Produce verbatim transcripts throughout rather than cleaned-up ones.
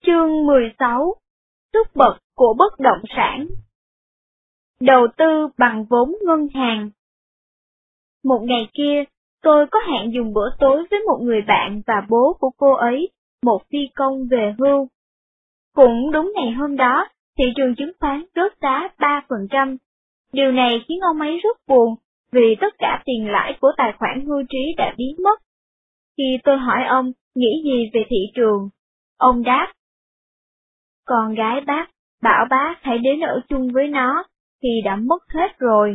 Chương mười sáu. Sức bật của bất động sản. Đầu tư bằng vốn ngân hàng. Một ngày kia, tôi có hẹn dùng bữa tối với một người bạn và bố của cô ấy, một phi công về hưu. Cũng đúng ngày hôm đó, thị trường chứng khoán rớt giá ba phần trăm. Điều này khiến ông ấy rất buồn, vì tất cả tiền lãi của tài khoản hưu trí đã biến mất. Khi tôi hỏi ông nghĩ gì về thị trường, ông đáp: con gái bác bảo bác hãy đến ở chung với nó, thì đã mất hết rồi.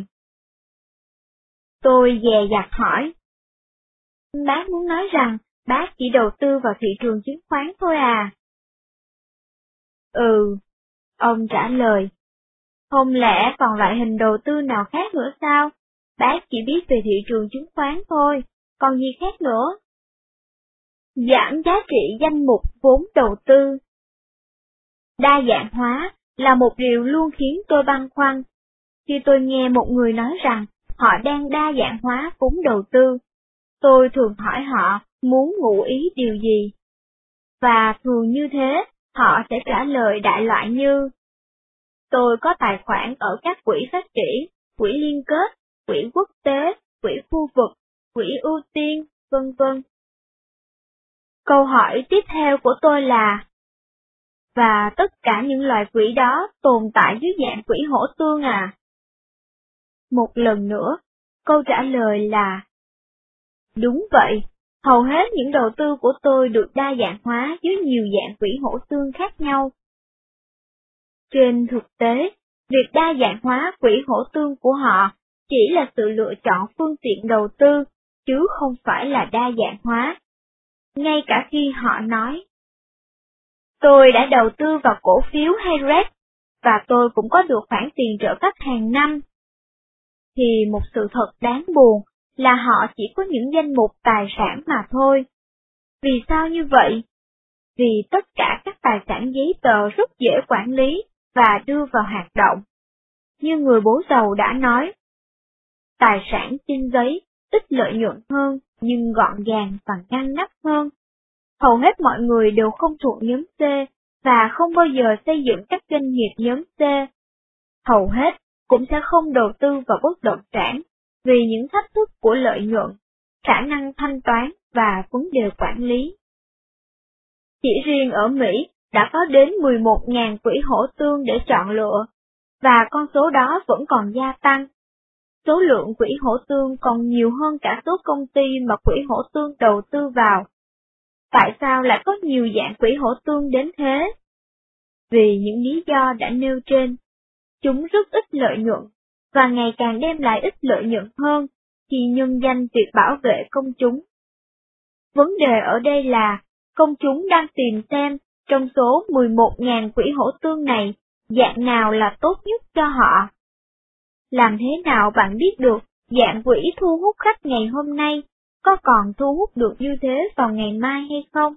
Tôi dè dặt hỏi: bác muốn nói rằng bác chỉ đầu tư vào thị trường chứng khoán thôi à? Ừ, ông trả lời. Không lẽ còn loại hình đầu tư nào khác nữa sao? Bác chỉ biết về thị trường chứng khoán thôi, còn gì khác nữa? Giảm giá trị danh mục vốn đầu tư. Đa dạng hóa là một điều luôn khiến tôi băn khoăn. Khi tôi nghe một người nói rằng họ đang đa dạng hóa vốn đầu tư, tôi thường hỏi họ muốn ngụ ý điều gì. Và thường như thế, họ sẽ trả lời đại loại như: tôi có tài khoản ở các quỹ phát triển, quỹ liên kết, quỹ quốc tế, quỹ khu vực, quỹ ưu tiên, vân vân. Câu hỏi tiếp theo của tôi là: và tất cả những loại quỹ đó tồn tại dưới dạng quỹ hỗ tương à? Một lần nữa, câu trả lời là: đúng vậy, hầu hết những đầu tư của tôi được đa dạng hóa dưới nhiều dạng quỹ hỗ tương khác nhau. Trên thực tế, việc đa dạng hóa quỹ hỗ tương của họ chỉ là sự lựa chọn phương tiện đầu tư, chứ không phải là đa dạng hóa. Ngay cả khi họ nói: tôi đã đầu tư vào cổ phiếu hay rét, và tôi cũng có được khoản tiền trợ cấp hàng năm, thì một sự thật đáng buồn là họ chỉ có những danh mục tài sản mà thôi. Vì sao như vậy? Vì tất cả các tài sản giấy tờ rất dễ quản lý và đưa vào hoạt động. Như người bố giàu đã nói, tài sản trên giấy ít lợi nhuận hơn nhưng gọn gàng và ngăn nắp hơn. Hầu hết mọi người đều không thuộc nhóm C và không bao giờ xây dựng các doanh nghiệp nhóm C. Hầu hết cũng sẽ không đầu tư vào bất động sản vì những thách thức của lợi nhuận, khả năng thanh toán và vấn đề quản lý. Chỉ riêng ở Mỹ đã có đến mười một nghìn quỹ hỗ tương để chọn lựa, và con số đó vẫn còn gia tăng. Số lượng quỹ hỗ tương còn nhiều hơn cả số công ty mà quỹ hỗ tương đầu tư vào. Tại sao lại có nhiều dạng quỹ hỗ tương đến thế? Vì những lý do đã nêu trên, chúng rất ít lợi nhuận, và ngày càng đem lại ít lợi nhuận hơn khi nhân danh việc bảo vệ công chúng. Vấn đề ở đây là, công chúng đang tìm xem trong số mười một nghìn quỹ hỗ tương này, dạng nào là tốt nhất cho họ. Làm thế nào bạn biết được dạng quỹ thu hút khách ngày hôm nay có còn thu hút được như thế vào ngày mai hay không?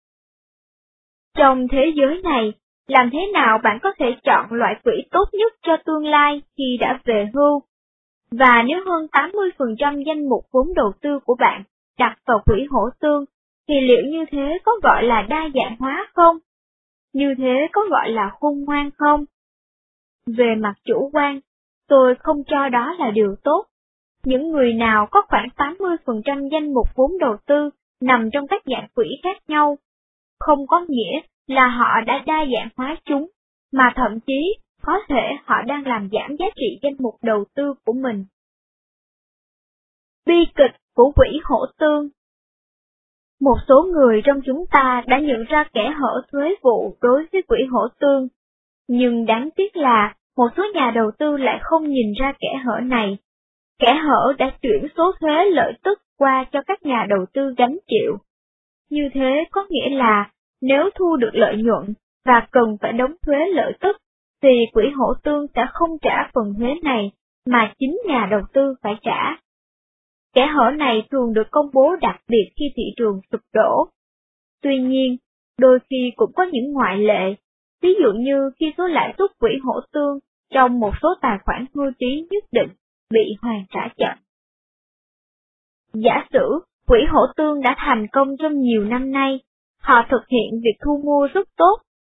Trong thế giới này, làm thế nào bạn có thể chọn loại quỹ tốt nhất cho tương lai khi đã về hưu? Và nếu hơn tám mươi phần trăm danh mục vốn đầu tư của bạn đặt vào quỹ hỗ tương, thì liệu như thế có gọi là đa dạng hóa không? Như thế có gọi là khôn ngoan không? Về mặt chủ quan, tôi không cho đó là điều tốt. Những người nào có khoảng tám mươi phần trăm danh mục vốn đầu tư nằm trong các dạng quỹ khác nhau, không có nghĩa là họ đã đa dạng hóa chúng, mà thậm chí có thể họ đang làm giảm giá trị danh mục đầu tư của mình. Bi kịch của quỹ hỗ tương. Một số người trong chúng ta đã nhận ra kẽ hở thuế vụ đối với quỹ hỗ tương, nhưng đáng tiếc là một số nhà đầu tư lại không nhìn ra kẽ hở này. Kẽ hở đã chuyển số thuế lợi tức qua cho các nhà đầu tư gánh chịu. Như thế có nghĩa là nếu thu được lợi nhuận và cần phải đóng thuế lợi tức, thì quỹ hỗ tương sẽ không trả phần thuế này mà chính nhà đầu tư phải trả. Kẽ hở này thường được công bố đặc biệt khi thị trường sụp đổ. Tuy nhiên, đôi khi cũng có những ngoại lệ, ví dụ như khi số lãi suất quỹ hỗ tương trong một số tài khoản hưu trí nhất định bị hoàn trả chậm. Giả sử quỹ hỗ tương đã thành công trong nhiều năm nay, họ thực hiện việc thu mua rất tốt,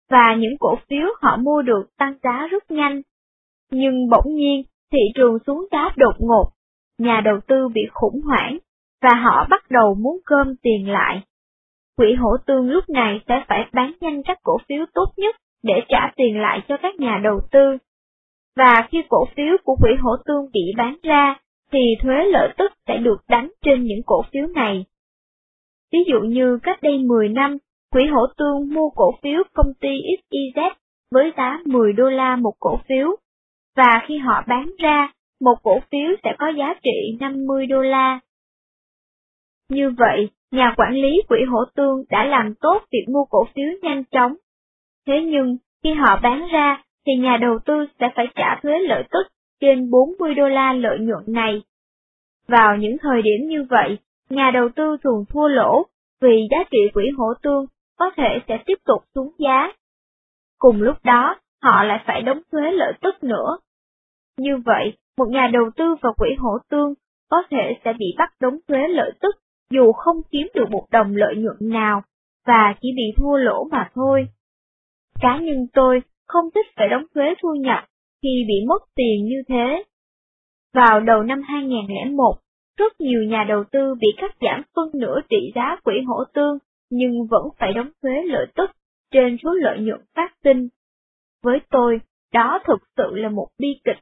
và những cổ phiếu họ mua được tăng giá rất nhanh. Nhưng bỗng nhiên, thị trường xuống giá đột ngột, nhà đầu tư bị khủng hoảng, và họ bắt đầu muốn gom tiền lại. Quỹ hỗ tương lúc này sẽ phải bán nhanh các cổ phiếu tốt nhất để trả tiền lại cho các nhà đầu tư. Và khi cổ phiếu của quỹ hỗ tương bị bán ra, thì thuế lợi tức sẽ được đánh trên những cổ phiếu này. Ví dụ như cách đây mười năm, quỹ hỗ tương mua cổ phiếu công ty ích i dét với giá mười đô la một cổ phiếu, và khi họ bán ra, một cổ phiếu sẽ có giá trị năm mươi đô la. Như vậy, nhà quản lý quỹ hỗ tương đã làm tốt việc mua cổ phiếu nhanh chóng. Thế nhưng, khi họ bán ra, thì nhà đầu tư sẽ phải trả thuế lợi tức trên bốn mươi đô la lợi nhuận này. Vào những thời điểm như vậy, nhà đầu tư thường thua lỗ, vì giá trị quỹ hỗ tương có thể sẽ tiếp tục xuống giá. Cùng lúc đó, họ lại phải đóng thuế lợi tức nữa. Như vậy, một nhà đầu tư vào quỹ hỗ tương có thể sẽ bị bắt đóng thuế lợi tức dù không kiếm được một đồng lợi nhuận nào, và chỉ bị thua lỗ mà thôi. Cá nhân tôi không thích phải đóng thuế thu nhập khi bị mất tiền như thế. Vào đầu năm hai nghìn không trăm lẻ một, rất nhiều nhà đầu tư bị cắt giảm phân nửa trị giá quỹ hỗ tương, nhưng vẫn phải đóng thuế lợi tức trên số lợi nhuận phát sinh. Với tôi, đó thực sự là một bi kịch.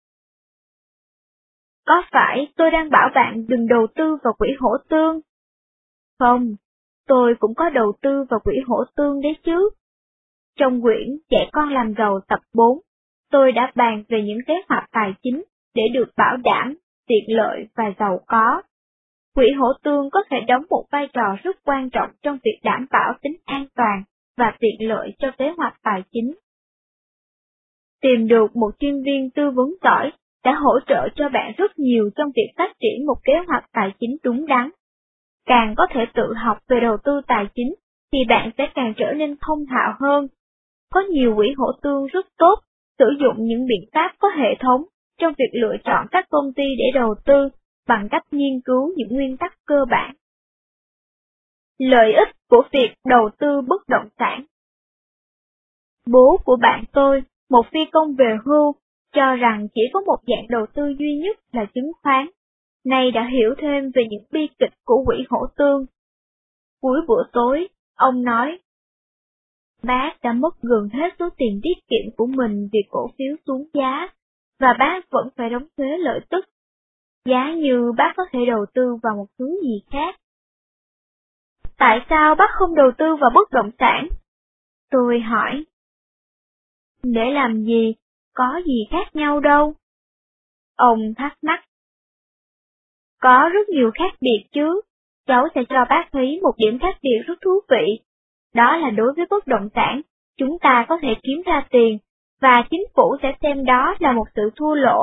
Có phải tôi đang bảo bạn đừng đầu tư vào quỹ hỗ tương? Không, tôi cũng có đầu tư vào quỹ hỗ tương đấy chứ. Trong quyển Dạy con làm giàu tập bốn, tôi đã bàn về những kế hoạch tài chính để được bảo đảm, tiện lợi và giàu có. Quỹ hỗ tương có thể đóng một vai trò rất quan trọng trong việc đảm bảo tính an toàn và tiện lợi cho kế hoạch tài chính. Tìm được một chuyên viên tư vấn giỏi đã hỗ trợ cho bạn rất nhiều trong việc phát triển một kế hoạch tài chính đúng đắn. Càng có thể tự học về đầu tư tài chính, thì bạn sẽ càng trở nên thông thạo hơn. Có nhiều quỹ hỗ tương rất tốt, sử dụng những biện pháp có hệ thống trong việc lựa chọn các công ty để đầu tư, bằng cách nghiên cứu những nguyên tắc cơ bản. Lợi ích của việc đầu tư bất động sản. Bố của bạn tôi, một phi công về hưu, cho rằng chỉ có một dạng đầu tư duy nhất là chứng khoán. Nay đã hiểu thêm về những bi kịch của quỹ hỗ tương. Cuối bữa tối, ông nói, bác đã mất gần hết số tiền tiết kiệm của mình vì cổ phiếu xuống giá, và bác vẫn phải đóng thuế lợi tức. Giá như bác có thể đầu tư vào một thứ gì khác. Tại sao bác không đầu tư vào bất động sản? Tôi hỏi. Để làm gì? Có gì khác nhau đâu. Ông thắc mắc. Có rất nhiều khác biệt chứ. Cháu sẽ cho bác thấy một điểm khác biệt rất thú vị. Đó là đối với bất động sản, chúng ta có thể kiếm ra tiền, và chính phủ sẽ xem đó là một sự thua lỗ.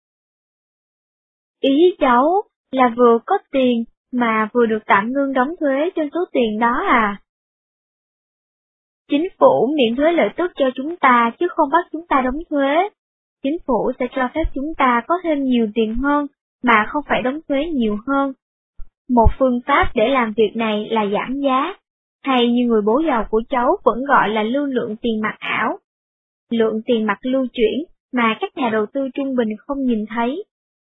Ý cháu là vừa có tiền mà vừa được tạm ngưng đóng thuế trên số tiền đó à? Chính phủ miễn thuế lợi tức cho chúng ta chứ không bắt chúng ta đóng thuế. Chính phủ sẽ cho phép chúng ta có thêm nhiều tiền hơn mà không phải đóng thuế nhiều hơn. Một phương pháp để làm việc này là giảm giá, hay như người bố giàu của cháu vẫn gọi là lưu lượng tiền mặt ảo. Lượng tiền mặt lưu chuyển mà các nhà đầu tư trung bình không nhìn thấy.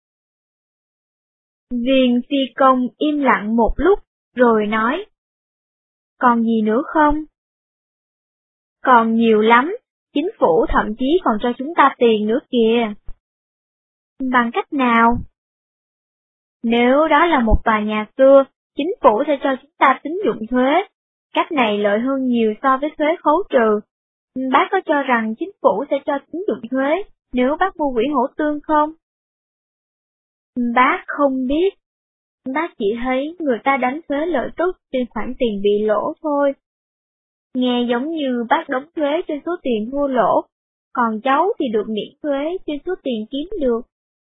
Viên phi công im lặng một lúc, rồi nói. Còn gì nữa không? Còn nhiều lắm, chính phủ thậm chí còn cho chúng ta tiền nữa kìa. Bằng cách nào? Nếu đó là một tòa nhà xưa, chính phủ sẽ cho chúng ta tín dụng thuế. Cách này lợi hơn nhiều so với thuế khấu trừ. Bác có cho rằng chính phủ sẽ cho tín dụng thuế nếu bác mua quỹ hỗ tương không? Bác không biết. Bác chỉ thấy người ta đánh thuế lợi tức trên khoản tiền bị lỗ thôi. Nghe giống như bác đóng thuế trên số tiền thua lỗ, còn cháu thì được miễn thuế trên số tiền kiếm được.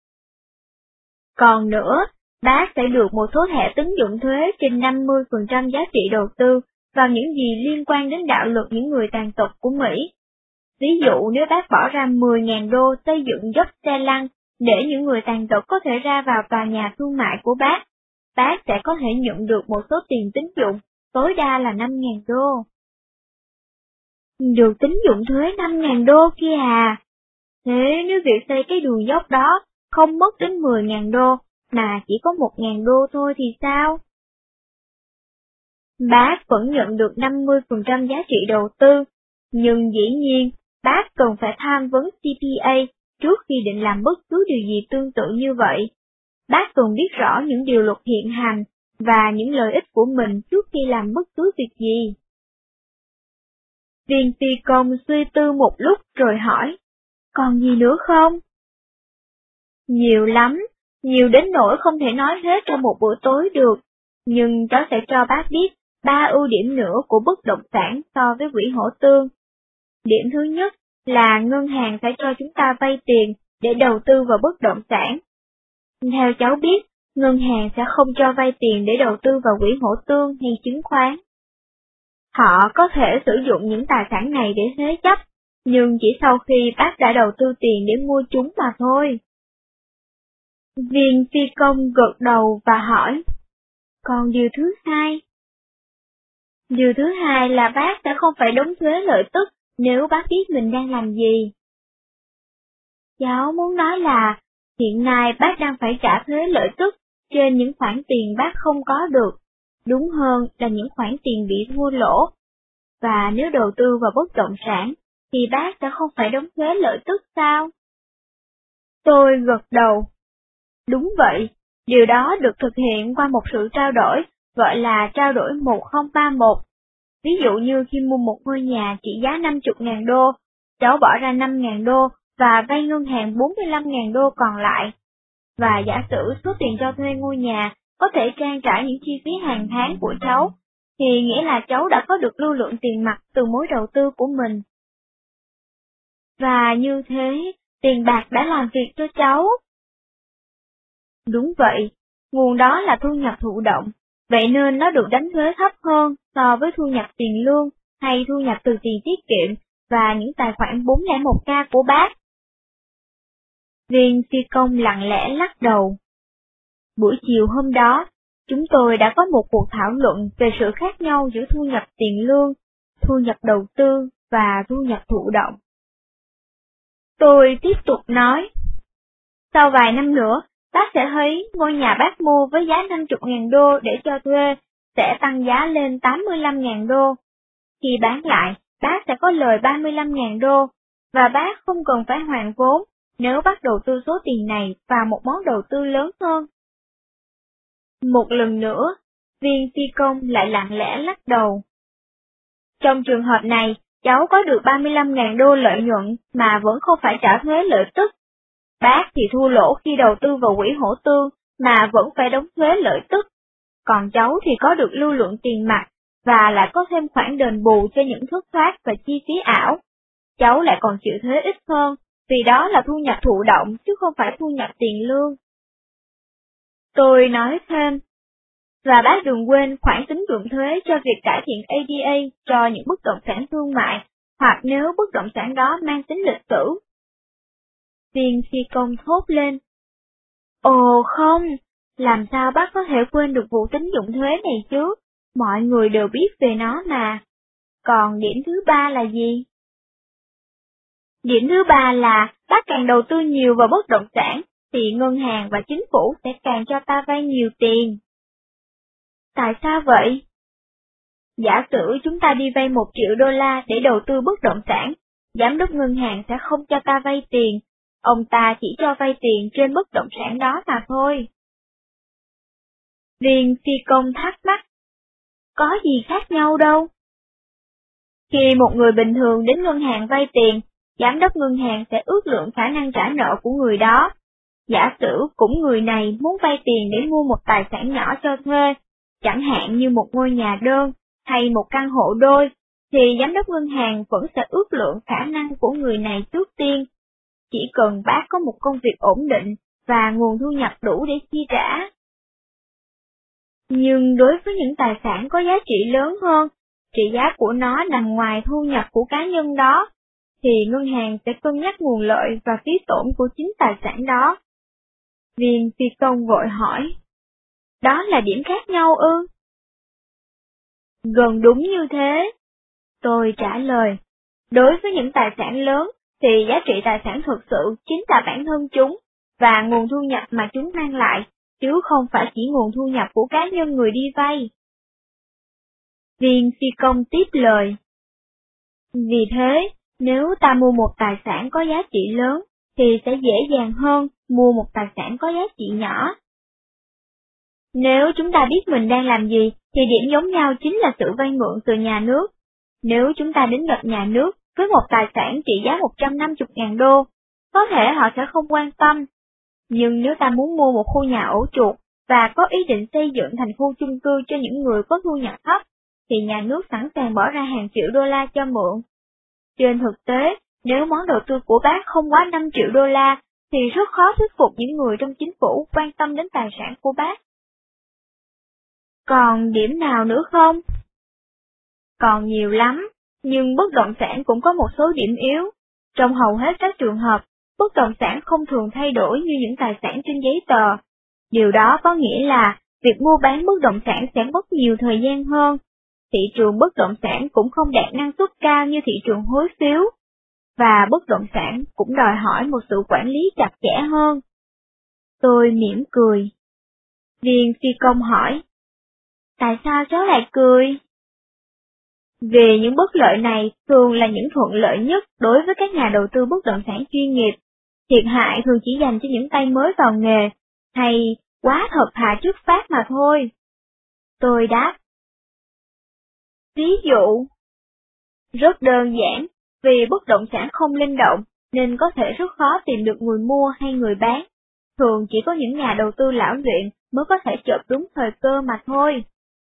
Còn nữa, bác sẽ được một số thẻ tín dụng thuế trên năm mươi phần trăm giá trị đầu tư vào những gì liên quan đến đạo luật những người tàn tật của Mỹ. Ví dụ nếu bác bỏ ra mười nghìn đô xây dựng dốc xe lăn để những người tàn tật có thể ra vào tòa nhà thương mại của bác, bác sẽ có thể nhận được một số tiền tín dụng tối đa là năm nghìn đô. Được tín dụng thuế năm ngàn đô kia à? Thế nếu việc xây cái đường dốc đó không mất đến mười ngàn đô, mà chỉ có một ngàn đô thôi thì sao? Bác vẫn nhận được năm mươi phần trăm giá trị đầu tư, nhưng dĩ nhiên, bác cần phải tham vấn xê pê a trước khi định làm bất cứ điều gì tương tự như vậy. Bác cần biết rõ những điều luật hiện hành và những lợi ích của mình trước khi làm bất cứ việc gì. Viên phi công suy tư một lúc rồi hỏi, còn gì nữa không? Nhiều lắm, nhiều đến nỗi không thể nói hết trong một buổi tối được, nhưng cháu sẽ cho bác biết ba ưu điểm nữa của bất động sản so với quỹ hỗ tương. Điểm thứ nhất là ngân hàng sẽ cho chúng ta vay tiền để đầu tư vào bất động sản. Theo cháu biết, ngân hàng sẽ không cho vay tiền để đầu tư vào quỹ hỗ tương hay chứng khoán. Họ có thể sử dụng những tài sản này để thế chấp, nhưng chỉ sau khi bác đã đầu tư tiền để mua chúng mà thôi. Viên phi công gật đầu và hỏi, còn điều thứ hai? Điều thứ hai là bác sẽ không phải đóng thuế lợi tức nếu bác biết mình đang làm gì. Cháu muốn nói là, hiện nay bác đang phải trả thuế lợi tức trên những khoản tiền bác không có được, đúng hơn là những khoản tiền bị thua lỗ. Và nếu đầu tư vào bất động sản, thì bác sẽ không phải đóng thuế lợi tức sao? Tôi gật đầu. Đúng vậy, điều đó được thực hiện qua một sự trao đổi, gọi là trao đổi một không ba một. Ví dụ như khi mua một ngôi nhà trị giá năm mươi ngàn đô, cháu bỏ ra năm ngàn đô và vay ngân hàng bốn mươi lăm ngàn đô còn lại. Và giả sử số tiền cho thuê ngôi nhà có thể trang trải những chi phí hàng tháng của cháu, thì nghĩa là cháu đã có được lưu lượng tiền mặt từ mối đầu tư của mình. Và như thế, tiền bạc đã làm việc cho cháu. Đúng vậy, nguồn đó là thu nhập thụ động, vậy nên nó được đánh thuế thấp hơn so với thu nhập tiền lương hay thu nhập từ tiền tiết kiệm và những tài khoản bốn không một k của bác. Viên phi công lặng lẽ lắc đầu. Buổi chiều hôm đó, chúng tôi đã có một cuộc thảo luận về sự khác nhau giữa thu nhập tiền lương, thu nhập đầu tư và thu nhập thụ động. Tôi tiếp tục nói. Sau vài năm nữa, bác sẽ thấy ngôi nhà bác mua với giá năm mươi ngàn đô để cho thuê sẽ tăng giá lên tám mươi lăm ngàn đô. Khi bán lại, bác sẽ có lời ba mươi lăm ngàn đô, và bác không cần phải hoàn vốn nếu bác đầu tư số tiền này vào một món đầu tư lớn hơn. Một lần nữa, viên phi công lại lặng lẽ lắc đầu. Trong trường hợp này, cháu có được ba mươi lăm ngàn đô lợi nhuận mà vẫn không phải trả thuế lợi tức. Bác thì thua lỗ khi đầu tư vào quỹ hỗ tương mà vẫn phải đóng thuế lợi tức. Còn cháu thì có được lưu lượng tiền mặt và lại có thêm khoản đền bù cho những thất thoát và chi phí ảo. Cháu lại còn chịu thuế ít hơn, vì đó là thu nhập thụ động chứ không phải thu nhập tiền lương. Tôi nói thêm, và bác đừng quên khoản tín dụng thuế cho việc cải thiện a đê a cho những bất động sản thương mại, hoặc nếu bất động sản đó mang tính lịch sử. Viên phi công thốt lên. Ồ không, làm sao bác có thể quên được vụ tín dụng thuế này chứ, mọi người đều biết về nó mà. Còn điểm thứ ba là gì? Điểm thứ ba là bác càng đầu tư nhiều vào bất động sản, thì ngân hàng và chính phủ sẽ càng cho ta vay nhiều tiền. Tại sao vậy? Giả sử chúng ta đi vay một triệu đô la để đầu tư bất động sản, giám đốc ngân hàng sẽ không cho ta vay tiền, ông ta chỉ cho vay tiền trên bất động sản đó mà thôi. Viên phi công thắc mắc, có gì khác nhau đâu? Khi một người bình thường đến ngân hàng vay tiền, giám đốc ngân hàng sẽ ước lượng khả năng trả nợ của người đó. Giả sử cũng người này muốn vay tiền để mua một tài sản nhỏ cho thuê, chẳng hạn như một ngôi nhà đơn hay một căn hộ đôi, thì giám đốc ngân hàng vẫn sẽ ước lượng khả năng của người này trước tiên. Chỉ cần bác có một công việc ổn định và nguồn thu nhập đủ để chi trả. Nhưng đối với những tài sản có giá trị lớn hơn, trị giá của nó nằm ngoài thu nhập của cá nhân đó, thì ngân hàng sẽ cân nhắc nguồn lợi và phí tổn của chính tài sản đó. Viên phi công vội hỏi, đó là điểm khác nhau ư? Gần đúng như thế. Tôi trả lời, Đối với những tài sản lớn, thì giá trị tài sản thực sự chính là bản thân chúng, và nguồn thu nhập mà chúng mang lại, chứ không phải chỉ nguồn thu nhập của cá nhân người đi vay. Viên phi công tiếp lời. Vì thế, nếu ta mua một tài sản có giá trị lớn, thì sẽ dễ dàng hơn mua một tài sản có giá trị nhỏ. Nếu chúng ta biết mình đang làm gì, thì điểm giống nhau chính là sự vay mượn từ nhà nước. Nếu chúng ta đến gặp nhà nước với một tài sản trị giá một trăm năm mươi nghìn đô, có thể họ sẽ không quan tâm. Nhưng nếu ta muốn mua một khu nhà ổ chuột và có ý định xây dựng thành khu chung cư cho những người có thu nhập thấp, thì nhà nước sẵn sàng bỏ ra hàng triệu đô la cho mượn. Trên thực tế, nếu món đầu tư của bác không quá năm triệu đô la, thì rất khó thuyết phục những người trong chính phủ quan tâm đến tài sản của bác. Còn điểm nào nữa không? Còn nhiều lắm, nhưng bất động sản cũng có một số điểm yếu. Trong hầu hết các trường hợp, bất động sản không thường thay đổi như những tài sản trên giấy tờ. Điều đó có nghĩa là việc mua bán bất động sản sẽ mất nhiều thời gian hơn. Thị trường bất động sản cũng không đạt năng suất cao như thị trường hối phiếu. Và bất động sản cũng đòi hỏi một sự quản lý chặt chẽ hơn. Tôi mỉm cười. Viên phi công hỏi. Tại sao cháu lại cười? Vì những bất lợi này thường là những thuận lợi nhất đối với các nhà đầu tư bất động sản chuyên nghiệp. Thiệt hại thường chỉ dành cho những tay mới vào nghề, hay quá thật thà trước phát mà thôi. Tôi đáp. Ví dụ, rất đơn giản, vì bất động sản không linh động, nên có thể rất khó tìm được người mua hay người bán. Thường chỉ có những nhà đầu tư lão luyện mới có thể chộp đúng thời cơ mà thôi.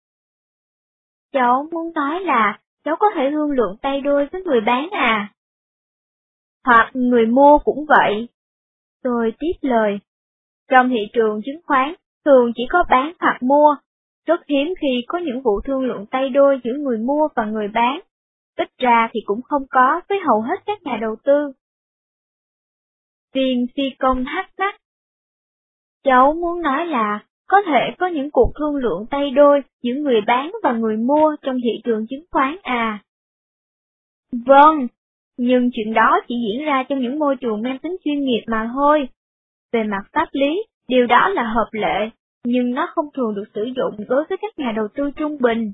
Cháu muốn nói là cháu có thể thương lượng tay đôi với người bán à? Hoặc người mua cũng vậy. Tôi tiếp lời. Trong thị trường chứng khoán, thường chỉ có bán hoặc mua. Rất hiếm khi có những vụ thương lượng tay đôi giữa người mua và người bán. Ít ra thì cũng không có với hầu hết các nhà đầu tư. Viên phi công thắc mắc. Cháu muốn nói là có thể có những cuộc thương lượng tay đôi giữa người bán và người mua trong thị trường chứng khoán à? Vâng, nhưng chuyện đó chỉ diễn ra trong những môi trường mang tính chuyên nghiệp mà thôi. Về mặt pháp lý, điều đó là hợp lệ, nhưng nó không thường được sử dụng đối với các nhà đầu tư trung bình.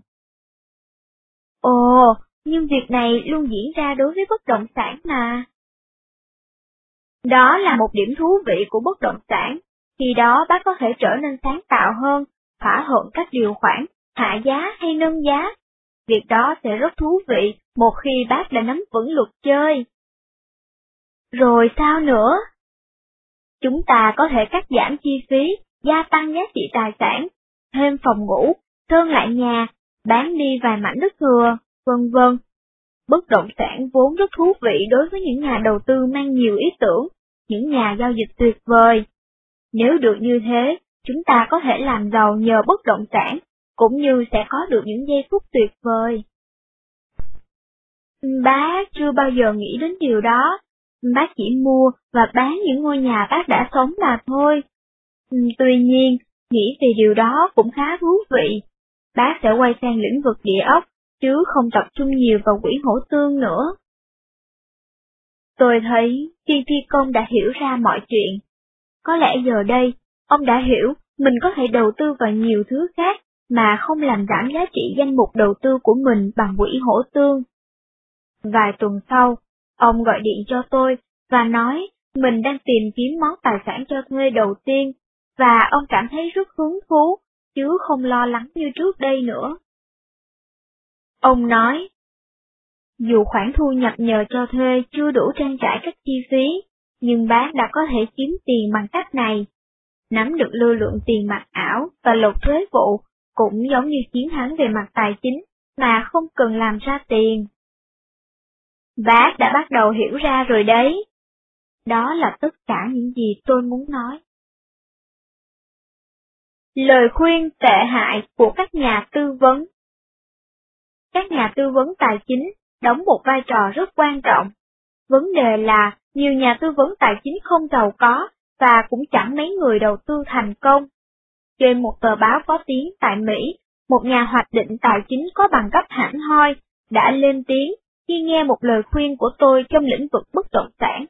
Ồ, nhưng việc này luôn diễn ra đối với bất động sản mà. Đó là một điểm thú vị của bất động sản. Khi đó bác có thể trở nên sáng tạo hơn, thỏa thuận các điều khoản, hạ giá hay nâng giá. Việc đó sẽ rất thú vị một khi bác đã nắm vững luật chơi. Rồi sao nữa? Chúng ta có thể cắt giảm chi phí, gia tăng giá trị tài sản, thêm phòng ngủ, sơn lại nhà, bán đi vài mảnh đất thừa, vân vân. Bất động sản vốn rất thú vị đối với những nhà đầu tư mang nhiều ý tưởng, những nhà giao dịch tuyệt vời. Nếu được như thế, chúng ta có thể làm giàu nhờ bất động sản, cũng như sẽ có được những giây phút tuyệt vời. Bác chưa bao giờ nghĩ đến điều đó. Bác chỉ mua và bán những ngôi nhà bác đã sống mà thôi. Tuy nhiên, nghĩ về điều đó cũng khá thú vị. Bác sẽ quay sang lĩnh vực địa ốc, chứ không tập trung nhiều vào quỹ hỗ tương nữa. Tôi thấy viên phi công đã hiểu ra mọi chuyện. Có lẽ giờ đây, ông đã hiểu mình có thể đầu tư vào nhiều thứ khác mà không làm giảm giá trị danh mục đầu tư của mình bằng quỹ hỗ tương. Vài tuần sau, ông gọi điện cho tôi và nói mình đang tìm kiếm món tài sản cho thuê đầu tiên, và ông cảm thấy rất hứng thú, chứ không lo lắng như trước đây nữa. Ông nói, dù khoản thu nhập nhờ cho thuê chưa đủ trang trải các chi phí, nhưng bác đã có thể kiếm tiền bằng cách này. Nắm được lưu lượng tiền mặt ảo và lột thuế vụ cũng giống như chiến thắng về mặt tài chính mà không cần làm ra tiền. Bác đã bắt đầu hiểu ra rồi đấy. Đó là tất cả những gì tôi muốn nói. Lời khuyên tệ hại của các nhà tư vấn. Các nhà tư vấn tài chính đóng một vai trò rất quan trọng. Vấn đề là nhiều nhà tư vấn tài chính không giàu có và cũng chẳng mấy người đầu tư thành công. Trên một tờ báo có tiếng tại Mỹ, một nhà hoạch định tài chính có bằng cấp hẳn hoi đã lên tiếng khi nghe một lời khuyên của tôi trong lĩnh vực bất động sản.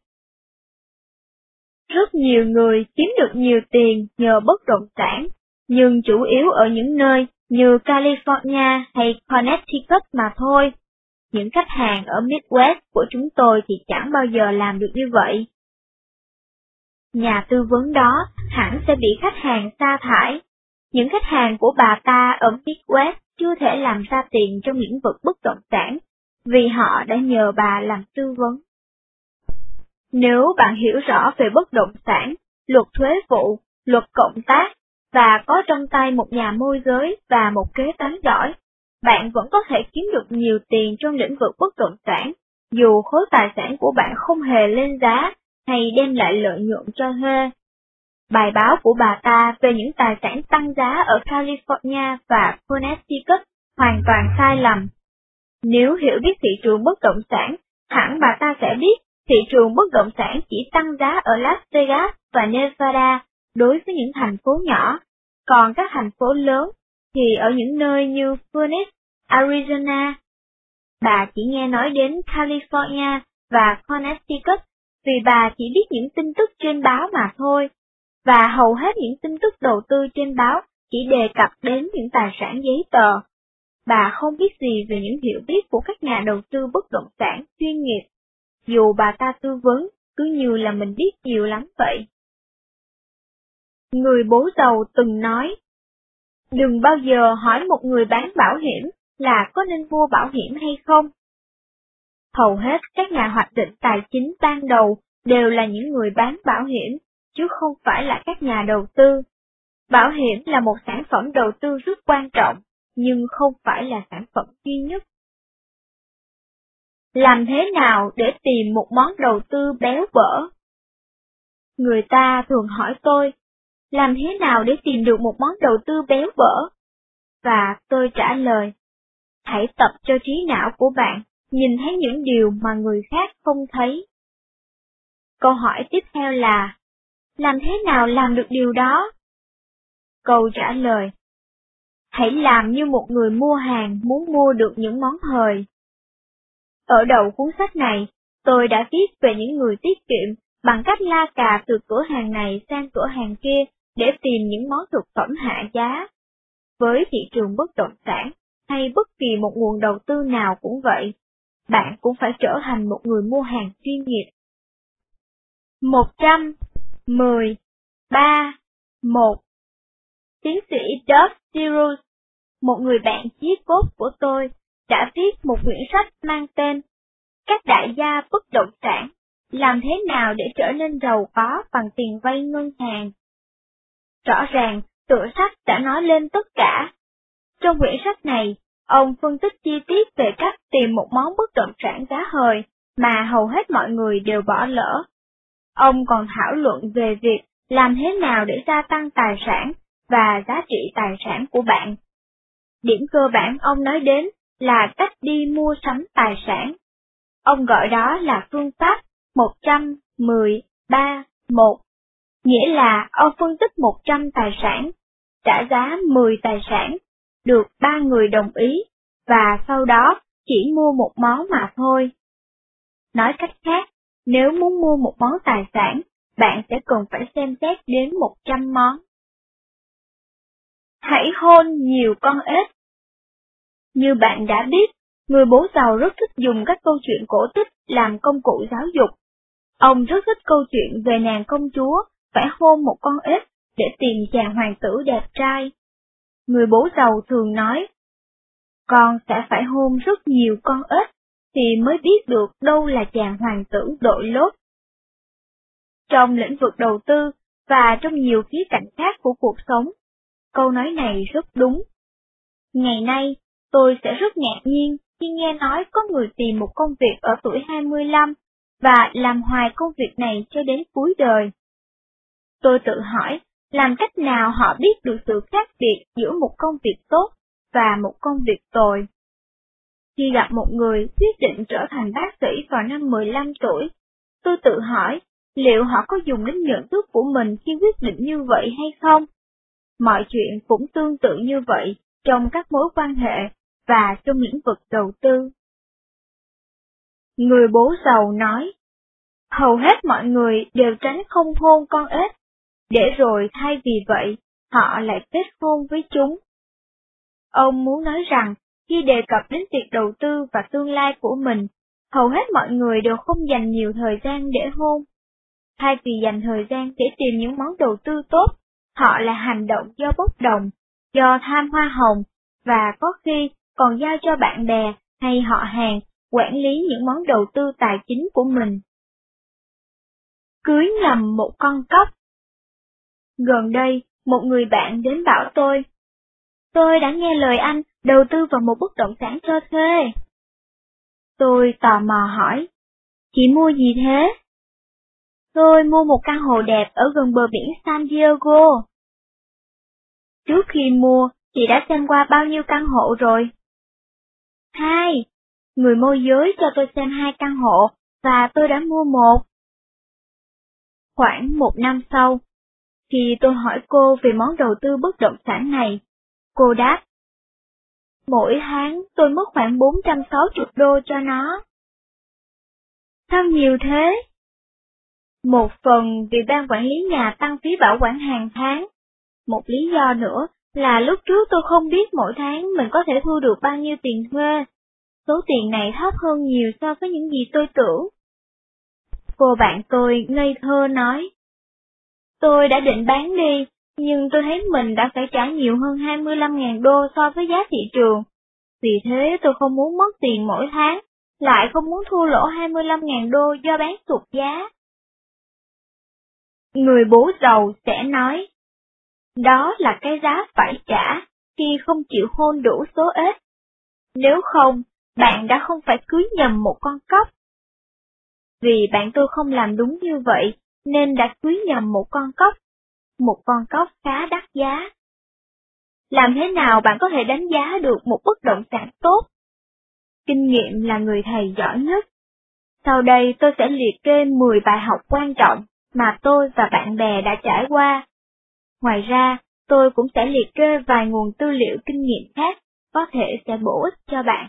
Rất nhiều người kiếm được nhiều tiền nhờ bất động sản, nhưng chủ yếu ở những nơi như California hay Connecticut mà thôi. Những khách hàng ở Midwest của chúng tôi thì chẳng bao giờ làm được như vậy. Nhà tư vấn đó hẳn sẽ bị khách hàng sa thải. Những khách hàng của bà ta ở Midwest chưa thể làm ra tiền trong lĩnh vực bất động sản, vì họ đã nhờ bà làm tư vấn. Nếu bạn hiểu rõ về bất động sản, luật thuế vụ, luật cộng tác, và có trong tay một nhà môi giới và một kế toán giỏi, bạn vẫn có thể kiếm được nhiều tiền trong lĩnh vực bất động sản, dù khối tài sản của bạn không hề lên giá hay đem lại lợi nhuận cho thuê. Bài báo của bà ta về những tài sản tăng giá ở California và Connecticut hoàn toàn sai lầm. Nếu hiểu biết thị trường bất động sản, hẳn bà ta sẽ biết thị trường bất động sản chỉ tăng giá ở Las Vegas và Nevada đối với những thành phố nhỏ, còn các thành phố lớn thì ở những nơi như Phoenix, Arizona. Bà chỉ nghe nói đến California và Connecticut vì bà chỉ biết những tin tức trên báo mà thôi, và hầu hết những tin tức đầu tư trên báo chỉ đề cập đến những tài sản giấy tờ. Bà không biết gì về những hiểu biết của các nhà đầu tư bất động sản chuyên nghiệp. Dù bà ta tư vấn, cứ như là mình biết nhiều lắm vậy. Người bố giàu từng nói, đừng bao giờ hỏi một người bán bảo hiểm là có nên mua bảo hiểm hay không. Hầu hết các nhà hoạch định tài chính ban đầu đều là những người bán bảo hiểm, chứ không phải là các nhà đầu tư. Bảo hiểm là một sản phẩm đầu tư rất quan trọng, nhưng không phải là sản phẩm duy nhất. Làm thế nào để tìm một món đầu tư béo bở? Người ta thường hỏi tôi, làm thế nào để tìm được một món đầu tư béo bở? Và tôi trả lời, hãy tập cho trí não của bạn nhìn thấy những điều mà người khác không thấy. Câu hỏi tiếp theo là, làm thế nào làm được điều đó? Câu trả lời, hãy làm như một người mua hàng muốn mua được những món hời. Ở đầu cuốn sách này, tôi đã viết về những người tiết kiệm bằng cách la cà từ cửa hàng này sang cửa hàng kia để tìm những món thực phẩm hạ giá. Với thị trường bất động sản, hay bất kỳ một nguồn đầu tư nào cũng vậy, bạn cũng phải trở thành một người mua hàng chuyên nghiệp. một trăm, mười, ba, một Tiến sĩ Doug Sirus, một người bạn chí cốt của tôi, đã viết một quyển sách mang tên Các đại gia bất động sản, làm thế nào để trở nên giàu có bằng tiền vay ngân hàng. Rõ ràng, tựa sách đã nói lên tất cả. Trong quyển sách này, ông phân tích chi tiết về cách tìm một món bất động sản giá hời mà hầu hết mọi người đều bỏ lỡ. Ông còn thảo luận về việc làm thế nào để gia tăng tài sản và giá trị tài sản của bạn. Điểm cơ bản ông nói đến là cách đi mua sắm tài sản. Ông gọi đó là phương pháp một trăm, mười, ba, một, nghĩa là ông phân tích một trăm tài sản, trả giá mười tài sản, được ba người đồng ý, và sau đó chỉ mua một món mà thôi. Nói cách khác, nếu muốn mua một món tài sản, bạn sẽ cần phải xem xét đến một trăm món. Hãy hôn nhiều con ếch. Như bạn đã biết, người bố giàu rất thích dùng các câu chuyện cổ tích làm công cụ giáo dục. Ông rất thích câu chuyện về nàng công chúa phải hôn một con ếch để tìm chàng hoàng tử đẹp trai. Người bố giàu thường nói, con sẽ phải hôn rất nhiều con ếch thì mới biết được đâu là chàng hoàng tử đội lốt. Trong lĩnh vực đầu tư và trong nhiều khía cạnh khác của cuộc sống, câu nói này rất đúng. Ngày nay, tôi sẽ rất ngạc nhiên khi nghe nói có người tìm một công việc ở tuổi hai mươi lăm và làm hoài công việc này cho đến cuối đời. Tôi tự hỏi, làm cách nào họ biết được sự khác biệt giữa một công việc tốt và một công việc tồi? Khi gặp một người quyết định trở thành bác sĩ vào năm mười lăm tuổi, tôi tự hỏi, liệu họ có dùng đến nhận thức của mình khi quyết định như vậy hay không? Mọi chuyện cũng tương tự như vậy trong các mối quan hệ và trong lĩnh vực đầu tư. Người bố giàu nói, hầu hết mọi người đều tránh không hôn con ếch, để rồi thay vì vậy, họ lại kết hôn với chúng. Ông muốn nói rằng, khi đề cập đến việc đầu tư và tương lai của mình, hầu hết mọi người đều không dành nhiều thời gian để hôn. Thay vì dành thời gian để tìm những món đầu tư tốt, họ là hành động do bốc đồng, do tham hoa hồng, và có khi còn giao cho bạn bè hay họ hàng quản lý những món đầu tư tài chính của mình. Cưới nhầm một con cóc. Gần đây, một người bạn đến bảo tôi, tôi đã nghe lời anh đầu tư vào một bất động sản cho thuê. Tôi tò mò hỏi, chị mua gì thế? Tôi mua một căn hộ đẹp ở gần bờ biển San Diego. Trước khi mua, chị đã xem qua bao nhiêu căn hộ rồi? Hai. Người môi giới cho tôi xem hai căn hộ, và tôi đã mua một. Khoảng một năm sau, khi tôi hỏi cô về món đầu tư bất động sản này, cô đáp, mỗi tháng tôi mất khoảng bốn trăm sáu mươi đô cho nó. Sao nhiều thế? Một phần vì ban quản lý nhà tăng phí bảo quản hàng tháng. Một lý do nữa là lúc trước tôi không biết mỗi tháng mình có thể thu được bao nhiêu tiền thuê. Số tiền này thấp hơn nhiều so với những gì tôi tưởng. Cô bạn tôi ngây thơ nói, tôi đã định bán đi, nhưng tôi thấy mình đã phải trả nhiều hơn hai mươi lăm nghìn đô so với giá thị trường. Vì thế tôi không muốn mất tiền mỗi tháng, lại không muốn thua lỗ hai mươi lăm nghìn đô do bán sụt giá. Người bố giàu sẽ nói, đó là cái giá phải trả khi không chịu hôn đủ số ếch. Nếu không, bạn đã không phải cưới nhầm một con cóc. Vì bạn tôi không làm đúng như vậy, nên đã cưới nhầm một con cóc. Một con cóc khá đắt giá. Làm thế nào bạn có thể đánh giá được một bất động sản tốt? Kinh nghiệm là người thầy giỏi nhất. Sau đây tôi sẽ liệt kê mười bài học quan trọng mà tôi và bạn bè đã trải qua. Ngoài ra, tôi cũng sẽ liệt kê vài nguồn tư liệu kinh nghiệm khác có thể sẽ bổ ích cho bạn.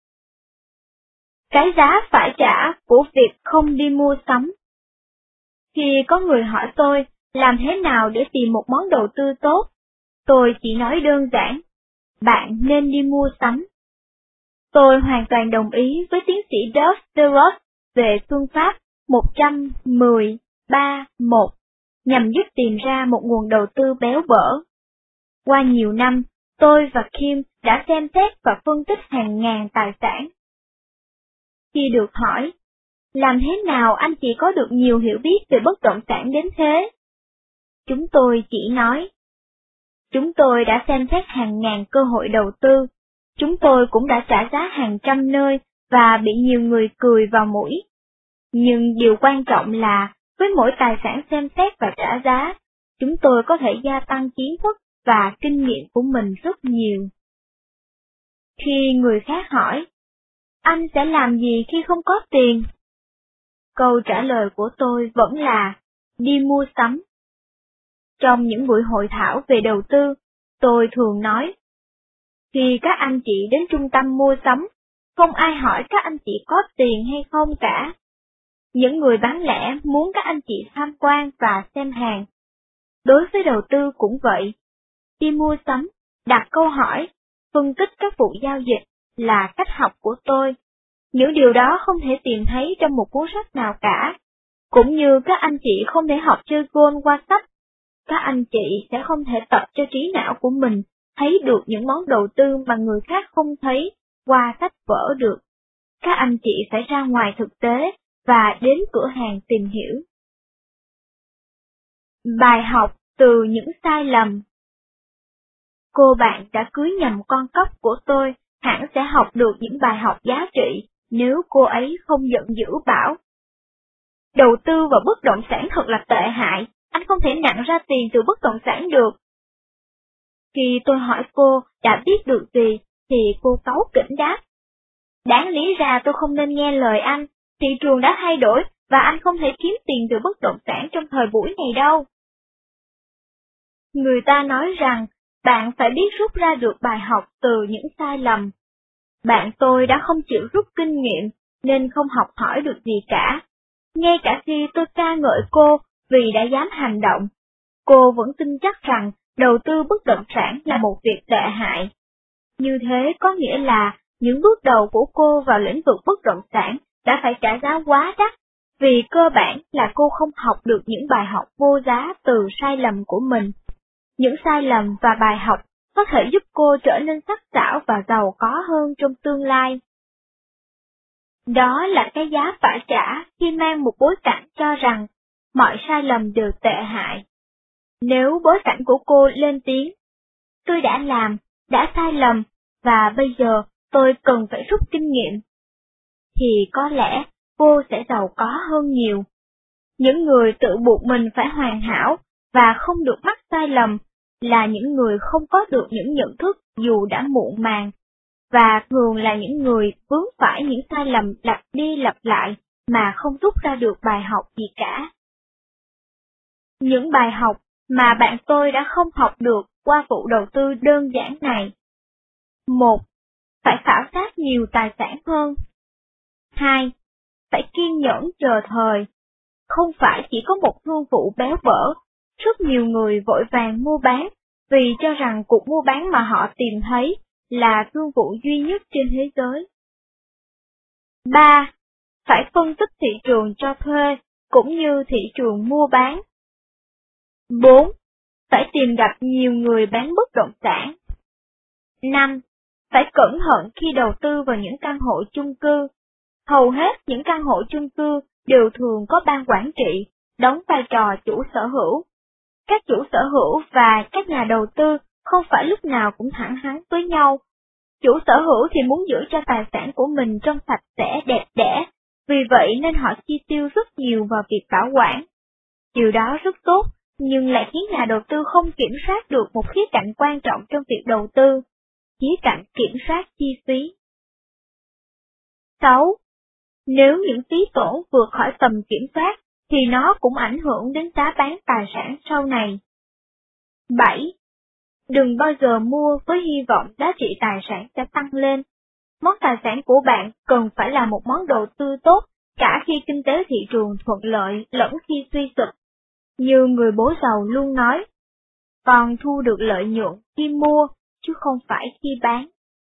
Cái giá phải trả của việc không đi mua sắm. Khi có người hỏi tôi làm thế nào để tìm một món đầu tư tốt, tôi chỉ nói đơn giản, bạn nên đi mua sắm. Tôi hoàn toàn đồng ý với tiến sĩ Doug Stewart về phương pháp một trăm mười ba một nhằm giúp tìm ra một nguồn đầu tư béo bở. Qua nhiều năm, tôi và Kim đã xem xét và phân tích hàng ngàn tài sản. Khi được hỏi, làm thế nào anh chị có được nhiều hiểu biết về bất động sản đến thế? Chúng tôi chỉ nói, chúng tôi đã xem xét hàng ngàn cơ hội đầu tư, chúng tôi cũng đã trả giá hàng trăm nơi và bị nhiều người cười vào mũi. Nhưng điều quan trọng là, với mỗi tài sản xem xét và trả giá, chúng tôi có thể gia tăng kiến thức và kinh nghiệm của mình rất nhiều. Khi người khác hỏi, anh sẽ làm gì khi không có tiền? Câu trả lời của tôi vẫn là, đi mua sắm. Trong những buổi hội thảo về đầu tư, tôi thường nói, khi các anh chị đến trung tâm mua sắm, không ai hỏi các anh chị có tiền hay không cả. Những người bán lẻ muốn các anh chị tham quan và xem hàng. Đối với đầu tư cũng vậy. Đi mua sắm, đặt câu hỏi, phân tích các vụ giao dịch là cách học của tôi. Những điều đó không thể tìm thấy trong một cuốn sách nào cả. Cũng như các anh chị không thể học chơi golf qua sách, các anh chị sẽ không thể tập cho trí não của mình thấy được những món đầu tư mà người khác không thấy qua sách vở được. Các anh chị phải ra ngoài thực tế và đến cửa hàng tìm hiểu. Bài học từ những sai lầm. Cô bạn đã cưới nhầm con cóc của tôi, hẳn sẽ học được những bài học giá trị nếu cô ấy không giận dữ bảo. Đầu tư vào bất động sản thật là tệ hại, anh không thể nặn ra tiền từ bất động sản được. Khi tôi hỏi cô đã biết được gì, thì cô cáu kỉnh đáp. Đáng lý ra tôi không nên nghe lời anh, thị trường đã thay đổi và anh không thể kiếm tiền từ bất động sản trong thời buổi này đâu. Người ta nói rằng, bạn phải biết rút ra được bài học từ những sai lầm. Bạn tôi đã không chịu rút kinh nghiệm, nên không học hỏi được gì cả. Ngay cả khi tôi ca ngợi cô vì đã dám hành động, cô vẫn tin chắc rằng đầu tư bất động sản là một việc tệ hại. Như thế có nghĩa là những bước đầu của cô vào lĩnh vực bất động sản đã phải trả giá quá đắt, vì cơ bản là cô không học được những bài học vô giá từ sai lầm của mình. Những sai lầm và bài học có thể giúp cô trở nên sắc sảo và giàu có hơn trong tương lai. Đó là cái giá phải trả khi mang một bối cảnh cho rằng mọi sai lầm đều tệ hại. Nếu bối cảnh của cô lên tiếng, tôi đã làm, đã sai lầm, và bây giờ tôi cần phải rút kinh nghiệm, thì có lẽ cô sẽ giàu có hơn nhiều. Những người tự buộc mình phải hoàn hảo và không được mắc sai lầm là những người không có được những nhận thức dù đã muộn màng, và thường là những người vướng phải những sai lầm lặp đi lặp lại mà không rút ra được bài học gì cả. Những bài học mà bạn tôi đã không học được qua vụ đầu tư đơn giản này. Một. Phải khảo sát nhiều tài sản hơn. Hai. Phải kiên nhẫn chờ thời. Không phải chỉ có một thương vụ béo bở, rất nhiều người vội vàng mua bán vì cho rằng cuộc mua bán mà họ tìm thấy là thương vụ duy nhất trên thế giới. Ba. Phải phân tích thị trường cho thuê cũng như thị trường mua bán. Bốn. Phải tìm gặp nhiều người bán bất động sản. Năm. Phải cẩn thận khi đầu tư vào những căn hộ chung cư. Hầu hết những căn hộ chung cư đều thường có ban quản trị, đóng vai trò chủ sở hữu. Các chủ sở hữu và các nhà đầu tư không phải lúc nào cũng thẳng thắn với nhau. Chủ sở hữu thì muốn giữ cho tài sản của mình trong sạch sẽ đẹp đẽ, vì vậy nên họ chi tiêu rất nhiều vào việc bảo quản. Điều đó rất tốt, nhưng lại khiến nhà đầu tư không kiểm soát được một khía cạnh quan trọng trong việc đầu tư, khía cạnh kiểm soát chi phí. Sáu. Nếu những phí tổn vượt khỏi tầm kiểm soát, thì nó cũng ảnh hưởng đến giá bán tài sản sau này. Bảy. Đừng bao giờ mua với hy vọng giá trị tài sản sẽ tăng lên. Món tài sản của bạn cần phải là một món đầu tư tốt, cả khi kinh tế thị trường thuận lợi lẫn khi suy sụp. Như người bố giàu luôn nói, còn thu được lợi nhuận khi mua, chứ không phải khi bán.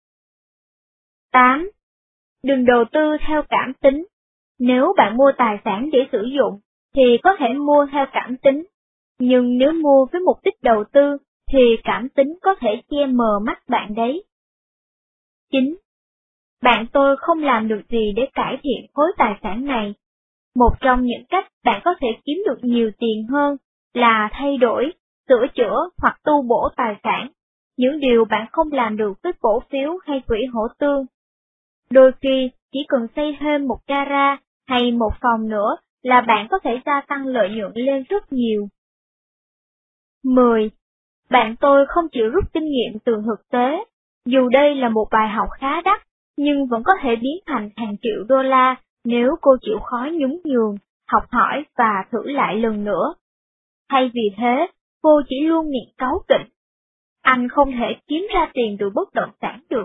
Tám. Đừng đầu tư theo cảm tính. Nếu bạn mua tài sản để sử dụng, thì có thể mua theo cảm tính. Nhưng nếu mua với mục đích đầu tư, thì cảm tính có thể che mờ mắt bạn đấy. Chín. Bạn tôi không làm được gì để cải thiện khối tài sản này. Một trong những cách bạn có thể kiếm được nhiều tiền hơn là thay đổi, sửa chữa hoặc tu bổ tài sản, những điều bạn không làm được với cổ phiếu hay quỹ hỗ tương. Đôi khi, chỉ cần xây thêm một gara hay một phòng nữa là bạn có thể gia tăng lợi nhuận lên rất nhiều. Mười. Bạn tôi không chịu rút kinh nghiệm từ thực tế. Dù đây là một bài học khá đắt, nhưng vẫn có thể biến thành hàng triệu đô la nếu cô chịu khó nhún nhường, học hỏi và thử lại lần nữa. Thay vì thế, cô chỉ luôn miệng cáu kỉnh. Anh không thể kiếm ra tiền từ bất động sản được.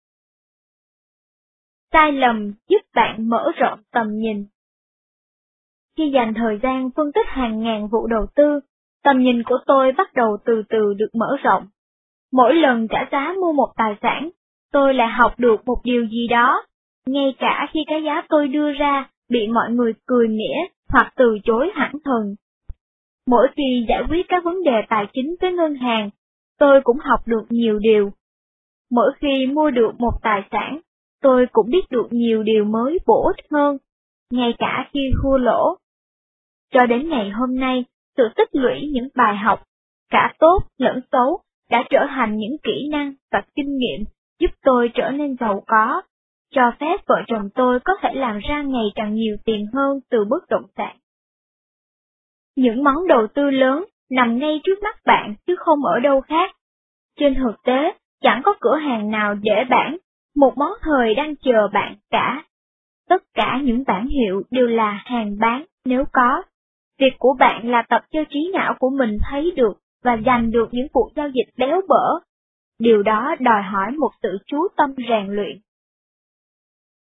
Sai lầm giúp bạn mở rộng tầm nhìn. Khi dành thời gian phân tích hàng ngàn vụ đầu tư, tầm nhìn của tôi bắt đầu từ từ được mở rộng. Mỗi lần trả giá mua một tài sản, tôi lại học được một điều gì đó, ngay cả khi cái giá tôi đưa ra bị mọi người cười mỉa hoặc từ chối hẳn thừng. Mỗi khi giải quyết các vấn đề tài chính với ngân hàng, tôi cũng học được nhiều điều. Mỗi khi mua được một tài sản, tôi cũng biết được nhiều điều mới bổ ích hơn, ngay cả khi thua lỗ. Cho đến ngày hôm nay, sự tích lũy những bài học, cả tốt lẫn xấu, đã trở thành những kỹ năng và kinh nghiệm giúp tôi trở nên giàu có, cho phép vợ chồng tôi có thể làm ra ngày càng nhiều tiền hơn từ bất động sản. Những món đầu tư lớn nằm ngay trước mắt bạn chứ không ở đâu khác. Trên thực tế, chẳng có cửa hàng nào để bán, một món thời đang chờ bạn cả. Tất cả những bảng hiệu đều là hàng bán nếu có. Việc của bạn là tập cho trí não của mình thấy được và giành được những cuộc giao dịch béo bở. Điều đó đòi hỏi một sự chú tâm rèn luyện.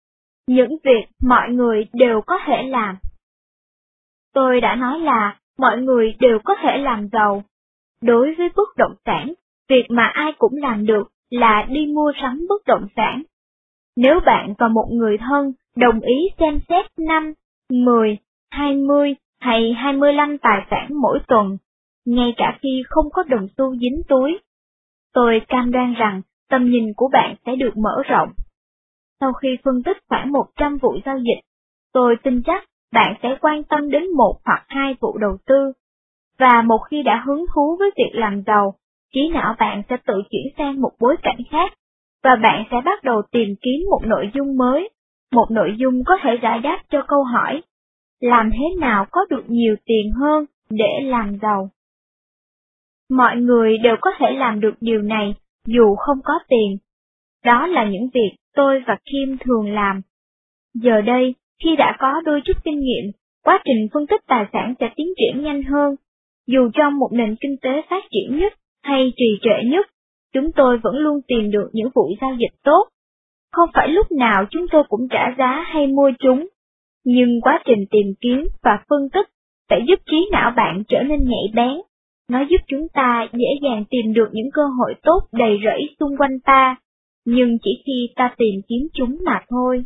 Những việc mọi người đều có thể làm. Tôi đã nói là mọi người đều có thể làm giàu. Đối với bất động sản, việc mà ai cũng làm được là đi mua sắm bất động sản. Nếu bạn và một người thân đồng ý xem xét năm, mười, hai mươi hay hai mươi lăm tài sản mỗi tuần, ngay cả khi không có đồng xu dính túi, tôi cam đoan rằng tầm nhìn của bạn sẽ được mở rộng. Sau khi phân tích khoảng một trăm vụ giao dịch, tôi tin chắc bạn sẽ quan tâm đến một hoặc hai vụ đầu tư. Và một khi đã hứng thú với việc làm giàu, trí não bạn sẽ tự chuyển sang một bối cảnh khác, và bạn sẽ bắt đầu tìm kiếm một nội dung mới, một nội dung có thể giải đáp cho câu hỏi, làm thế nào có được nhiều tiền hơn để làm giàu. Mọi người đều có thể làm được điều này dù không có tiền. Đó là những việc tôi và Kim thường làm. Giờ đây, khi đã có đôi chút kinh nghiệm, quá trình phân tích tài sản sẽ tiến triển nhanh hơn. Dù trong một nền kinh tế phát triển nhất hay trì trệ nhất, chúng tôi vẫn luôn tìm được những vụ giao dịch tốt. Không phải lúc nào chúng tôi cũng trả giá hay mua chúng, nhưng quá trình tìm kiếm và phân tích sẽ giúp trí não bạn trở nên nhạy bén. Nó giúp chúng ta dễ dàng tìm được những cơ hội tốt đầy rẫy xung quanh ta, nhưng chỉ khi ta tìm kiếm chúng mà thôi.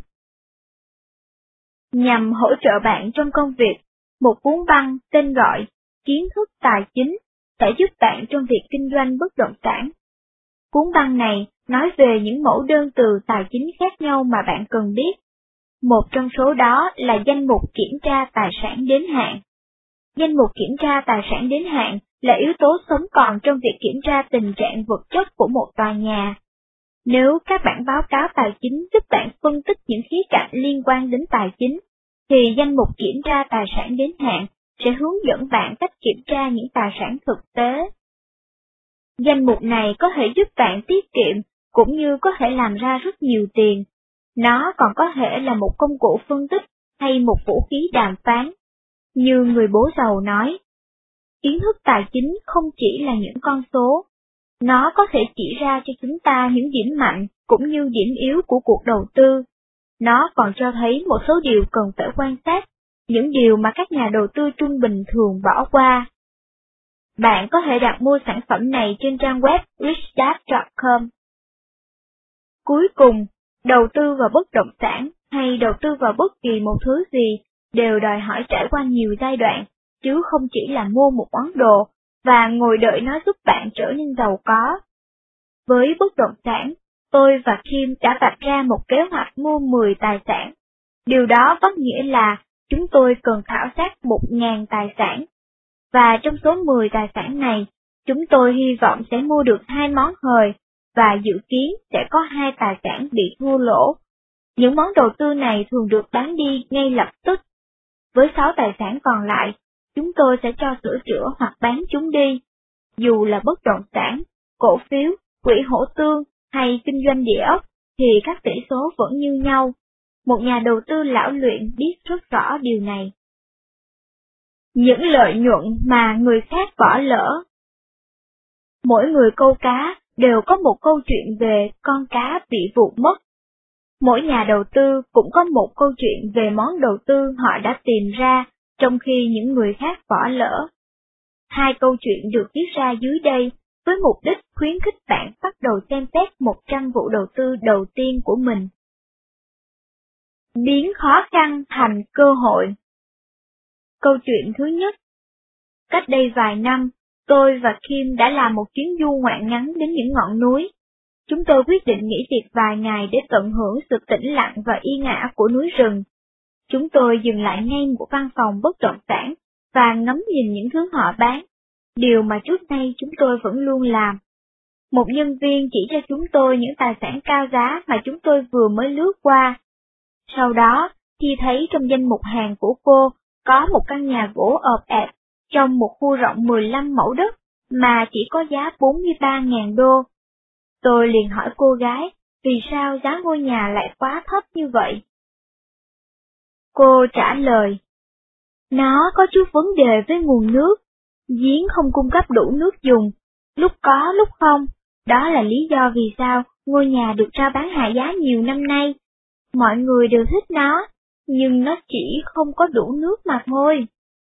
Nhằm hỗ trợ bạn trong công việc, một cuốn băng tên gọi Kiến thức tài chính sẽ giúp bạn trong việc kinh doanh bất động sản. Cuốn băng này nói về những mẫu đơn từ tài chính khác nhau mà bạn cần biết. Một trong số đó là danh mục kiểm tra tài sản đến hạn. Danh mục kiểm tra tài sản đến hạn là yếu tố sống còn trong việc kiểm tra tình trạng vật chất của một tòa nhà. Nếu các bản báo cáo tài chính giúp bạn phân tích những khía cạnh liên quan đến tài chính, thì danh mục kiểm tra tài sản đến hạn sẽ hướng dẫn bạn cách kiểm tra những tài sản thực tế. Danh mục này có thể giúp bạn tiết kiệm, cũng như có thể làm ra rất nhiều tiền. Nó còn có thể là một công cụ phân tích hay một vũ khí đàm phán. Như người bố giàu nói, kiến thức tài chính không chỉ là những con số. Nó có thể chỉ ra cho chúng ta những điểm mạnh cũng như điểm yếu của cuộc đầu tư. Nó còn cho thấy một số điều cần phải quan sát, những điều mà các nhà đầu tư trung bình thường bỏ qua. Bạn có thể đặt mua sản phẩm này trên trang web rich dad chấm com. Cuối cùng, đầu tư vào bất động sản hay đầu tư vào bất kỳ một thứ gì đều đòi hỏi trải qua nhiều giai đoạn, chứ không chỉ là mua một món đồ và ngồi đợi nó giúp bạn trở nên giàu có. Với bất động sản, tôi và Kim đã vạch ra một kế hoạch mua mười tài sản. Điều đó có nghĩa là chúng tôi cần khảo sát một nghìn tài sản. Và trong số mười tài sản này, chúng tôi hy vọng sẽ mua được hai món hời, và dự kiến sẽ có hai tài sản bị thua lỗ. Những món đầu tư này thường được bán đi ngay lập tức. Với sáu tài sản còn lại, chúng tôi sẽ cho sửa chữa hoặc bán chúng đi. Dù là bất động sản, cổ phiếu, quỹ hỗ tương hay kinh doanh địa ốc, thì các tỷ số vẫn như nhau. Một nhà đầu tư lão luyện biết rất rõ điều này. Những lợi nhuận mà người khác bỏ lỡ. Mỗi người câu cá đều có một câu chuyện về con cá bị vụt mất. Mỗi nhà đầu tư cũng có một câu chuyện về món đầu tư họ đã tìm ra, trong khi những người khác bỏ lỡ. Hai câu chuyện được viết ra dưới đây với mục đích khuyến khích bạn bắt đầu xem xét một trăm vụ đầu tư đầu tiên của mình. Biến khó khăn thành cơ hội. Câu chuyện thứ nhất. Cách đây vài năm, tôi và Kim đã làm một chuyến du ngoạn ngắn đến những ngọn núi. Chúng tôi quyết định nghỉ việc vài ngày để tận hưởng sự tĩnh lặng và yên ả của núi rừng. Chúng tôi dừng lại ngay một văn phòng bất động sản và ngắm nhìn những thứ họ bán, điều mà trước nay chúng tôi vẫn luôn làm. Một nhân viên chỉ cho chúng tôi những tài sản cao giá mà chúng tôi vừa mới lướt qua. Sau đó, khi thấy trong danh mục hàng của cô có một căn nhà gỗ ộp ẹp trong một khu rộng mười lăm mẫu đất mà chỉ có giá bốn mươi ba nghìn đô. Tôi liền hỏi cô gái, vì sao giá ngôi nhà lại quá thấp như vậy? Cô trả lời, nó có chút vấn đề với nguồn nước, giếng không cung cấp đủ nước dùng, lúc có lúc không, đó là lý do vì sao ngôi nhà được rao bán hạ giá nhiều năm nay. Mọi người đều thích nó, nhưng nó chỉ không có đủ nước mà thôi.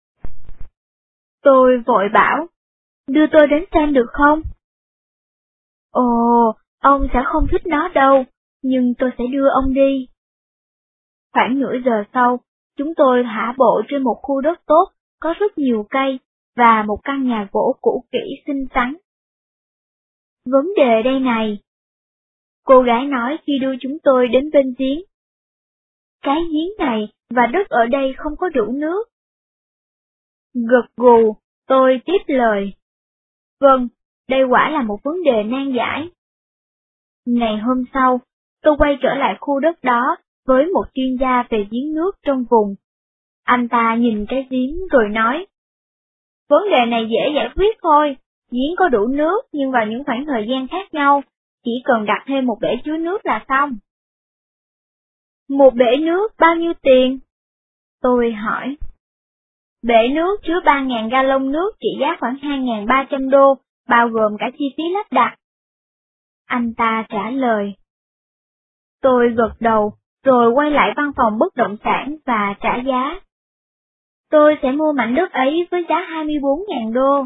Tôi vội bảo, đưa tôi đến xem được không? Ồ, ông sẽ không thích nó đâu, nhưng tôi sẽ đưa ông đi. Khoảng nửa giờ sau, chúng tôi thả bộ trên một khu đất tốt, có rất nhiều cây, và một căn nhà gỗ cũ kỹ xinh xắn. Vấn đề đây này, cô gái nói khi đưa chúng tôi đến bên giếng. Cái giếng này và đất ở đây không có đủ nước. Gật gù, tôi tiếp lời. Vâng, đây quả là một vấn đề nan giải. Ngày hôm sau, tôi quay trở lại khu đất đó với một chuyên gia về giếng nước trong vùng. Anh ta nhìn cái giếng rồi nói, vấn đề này dễ giải quyết thôi, giếng có đủ nước nhưng vào những khoảng thời gian khác nhau, chỉ cần đặt thêm một bể chứa nước là xong. Một bể nước bao nhiêu tiền? Tôi hỏi. Bể nước chứa ba nghìn gallon nước trị giá khoảng hai nghìn ba trăm đô, bao gồm cả chi phí lắp đặt. Anh ta trả lời. Tôi gật đầu, rồi quay lại văn phòng bất động sản và trả giá. Tôi sẽ mua mảnh đất ấy với giá hai mươi bốn nghìn đô.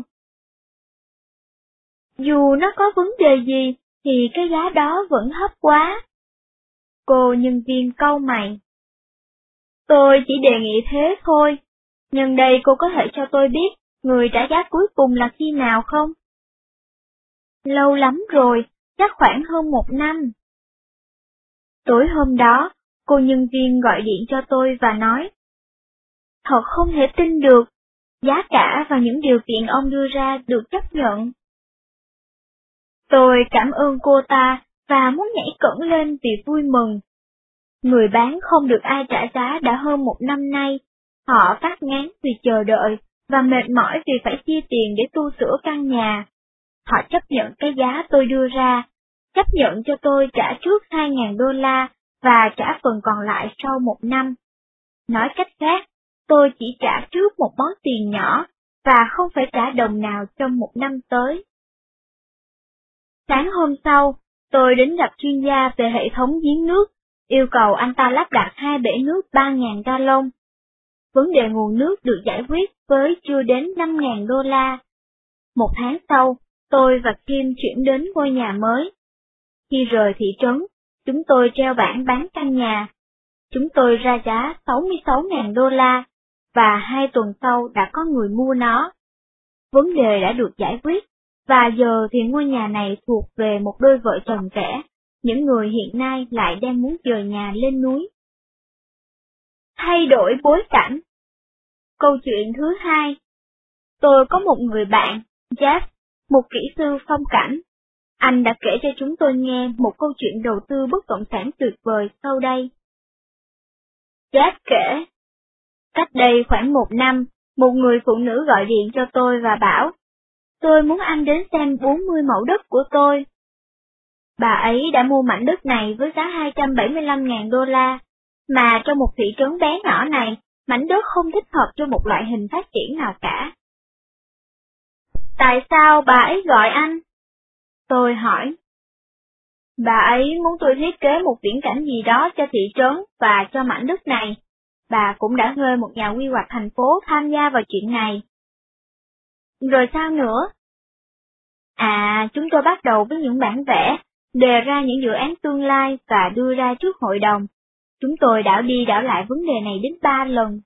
Dù nó có vấn đề gì, thì cái giá đó vẫn thấp quá. Cô nhân viên cau mày. Tôi chỉ đề nghị thế thôi. Nhân đây cô có thể cho tôi biết người trả giá cuối cùng là khi nào không? Lâu lắm rồi, chắc khoảng hơn một năm. Tối hôm đó, cô nhân viên gọi điện cho tôi và nói. Thật không thể tin được, giá cả và những điều kiện ông đưa ra được chấp nhận. Tôi cảm ơn cô ta và muốn nhảy cẫng lên vì vui mừng. Người bán không được ai trả giá đã hơn một năm nay, họ phát ngán vì chờ đợi và mệt mỏi vì phải chia tiền để tu sửa căn nhà. Họ chấp nhận cái giá tôi đưa ra, chấp nhận cho tôi trả trước hai nghìn đô la và trả phần còn lại sau một năm. Nói cách khác, tôi chỉ trả trước một món tiền nhỏ và không phải trả đồng nào trong một năm tới. Sáng hôm sau, tôi đến gặp chuyên gia về hệ thống giếng nước, yêu cầu anh ta lắp đặt hai bể nước ba nghìn gallon. Vấn đề nguồn nước được giải quyết với chưa đến năm nghìn đô la. Một tháng sau, tôi và Kim chuyển đến ngôi nhà mới. Khi rời thị trấn, chúng tôi treo bảng bán căn nhà. Chúng tôi ra giá sáu mươi sáu nghìn đô la, và hai tuần sau đã có người mua nó. Vấn đề đã được giải quyết, và giờ thì ngôi nhà này thuộc về một đôi vợ chồng trẻ, những người hiện nay lại đang muốn dời nhà lên núi. Thay đổi bối cảnh. Câu chuyện thứ hai. Tôi có một người bạn, Jeff, một kỹ sư phong cảnh. Anh đã kể cho chúng tôi nghe một câu chuyện đầu tư bất động sản tuyệt vời sau đây. Jeff kể, cách đây khoảng một năm, một người phụ nữ gọi điện cho tôi và bảo, tôi muốn anh đến xem bốn mươi mẫu đất của tôi. Bà ấy đã mua mảnh đất này với giá hai trăm bảy mươi lăm nghìn đô la, mà trong một thị trấn bé nhỏ này, mảnh đất không thích hợp cho một loại hình phát triển nào cả. Tại sao bà ấy gọi anh? Tôi hỏi. Bà ấy muốn tôi thiết kế một viễn cảnh gì đó cho thị trấn và cho mảnh đất này. Bà cũng đã thuê một nhà quy hoạch thành phố tham gia vào chuyện này. Rồi sao nữa? À, chúng tôi bắt đầu với những bản vẽ, đề ra những dự án tương lai và đưa ra trước hội đồng. Chúng tôi đảo đi đảo lại vấn đề này đến ba lần.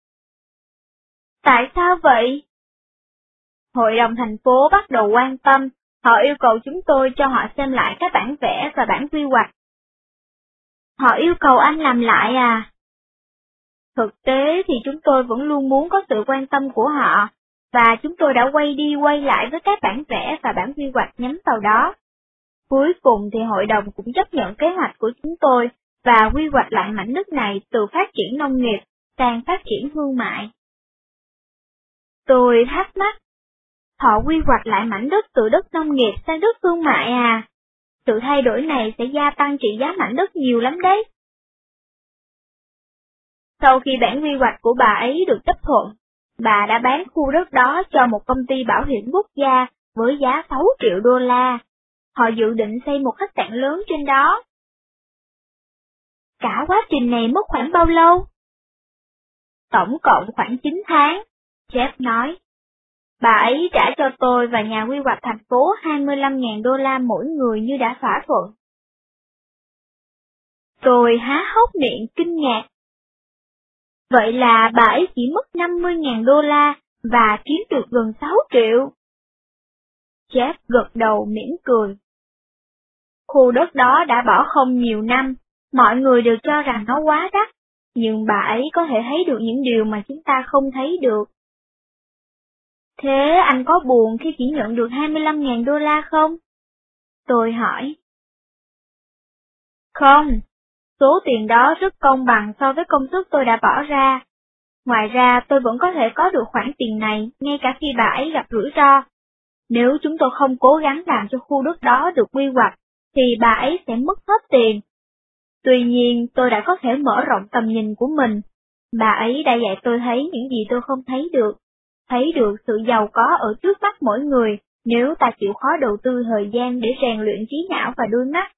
Tại sao vậy? Hội đồng thành phố bắt đầu quan tâm, họ yêu cầu chúng tôi cho họ xem lại các bản vẽ và bản quy hoạch. Họ yêu cầu anh làm lại à? Thực tế thì chúng tôi vẫn luôn muốn có sự quan tâm của họ, và chúng tôi đã quay đi quay lại với các bản vẽ và bản quy hoạch nhắm vào đó. Cuối cùng thì hội đồng cũng chấp nhận kế hoạch của chúng tôi và quy hoạch lại mảnh đất này từ phát triển nông nghiệp sang phát triển thương mại. Tôi thắc mắc, họ quy hoạch lại mảnh đất từ đất nông nghiệp sang đất thương mại à? Sự thay đổi này sẽ gia tăng trị giá mảnh đất nhiều lắm đấy. Sau khi bản quy hoạch của bà ấy được chấp thuận, bà đã bán khu đất đó cho một công ty bảo hiểm quốc gia với giá sáu triệu đô la. Họ dự định xây một khách sạn lớn trên đó. Cả quá trình này mất khoảng bao lâu? Tổng cộng khoảng chín tháng, Jeff nói. Bà ấy trả cho tôi và nhà quy hoạch thành phố hai mươi lăm nghìn đô la mỗi người như đã thỏa thuận. Tôi há hốc miệng kinh ngạc. Vậy là bà ấy chỉ mất năm mươi nghìn đô la và kiếm được gần sáu triệu. Jeff gật đầu mỉm cười. Khu đất đó đã bỏ không nhiều năm, mọi người đều cho rằng nó quá đắt, nhưng bà ấy có thể thấy được những điều mà chúng ta không thấy được. Thế anh có buồn khi chỉ nhận được hai mươi lăm nghìn đô la không? Tôi hỏi. Không, số tiền đó rất công bằng so với công sức tôi đã bỏ ra. Ngoài ra tôi vẫn có thể có được khoản tiền này ngay cả khi bà ấy gặp rủi ro. Nếu chúng tôi không cố gắng làm cho khu đất đó được quy hoạch, thì bà ấy sẽ mất hết tiền. Tuy nhiên tôi đã có thể mở rộng tầm nhìn của mình. Bà ấy đã dạy tôi thấy những gì tôi không thấy được. Thấy được sự giàu có ở trước mắt mỗi người nếu ta chịu khó đầu tư thời gian để rèn luyện trí não và đôi mắt.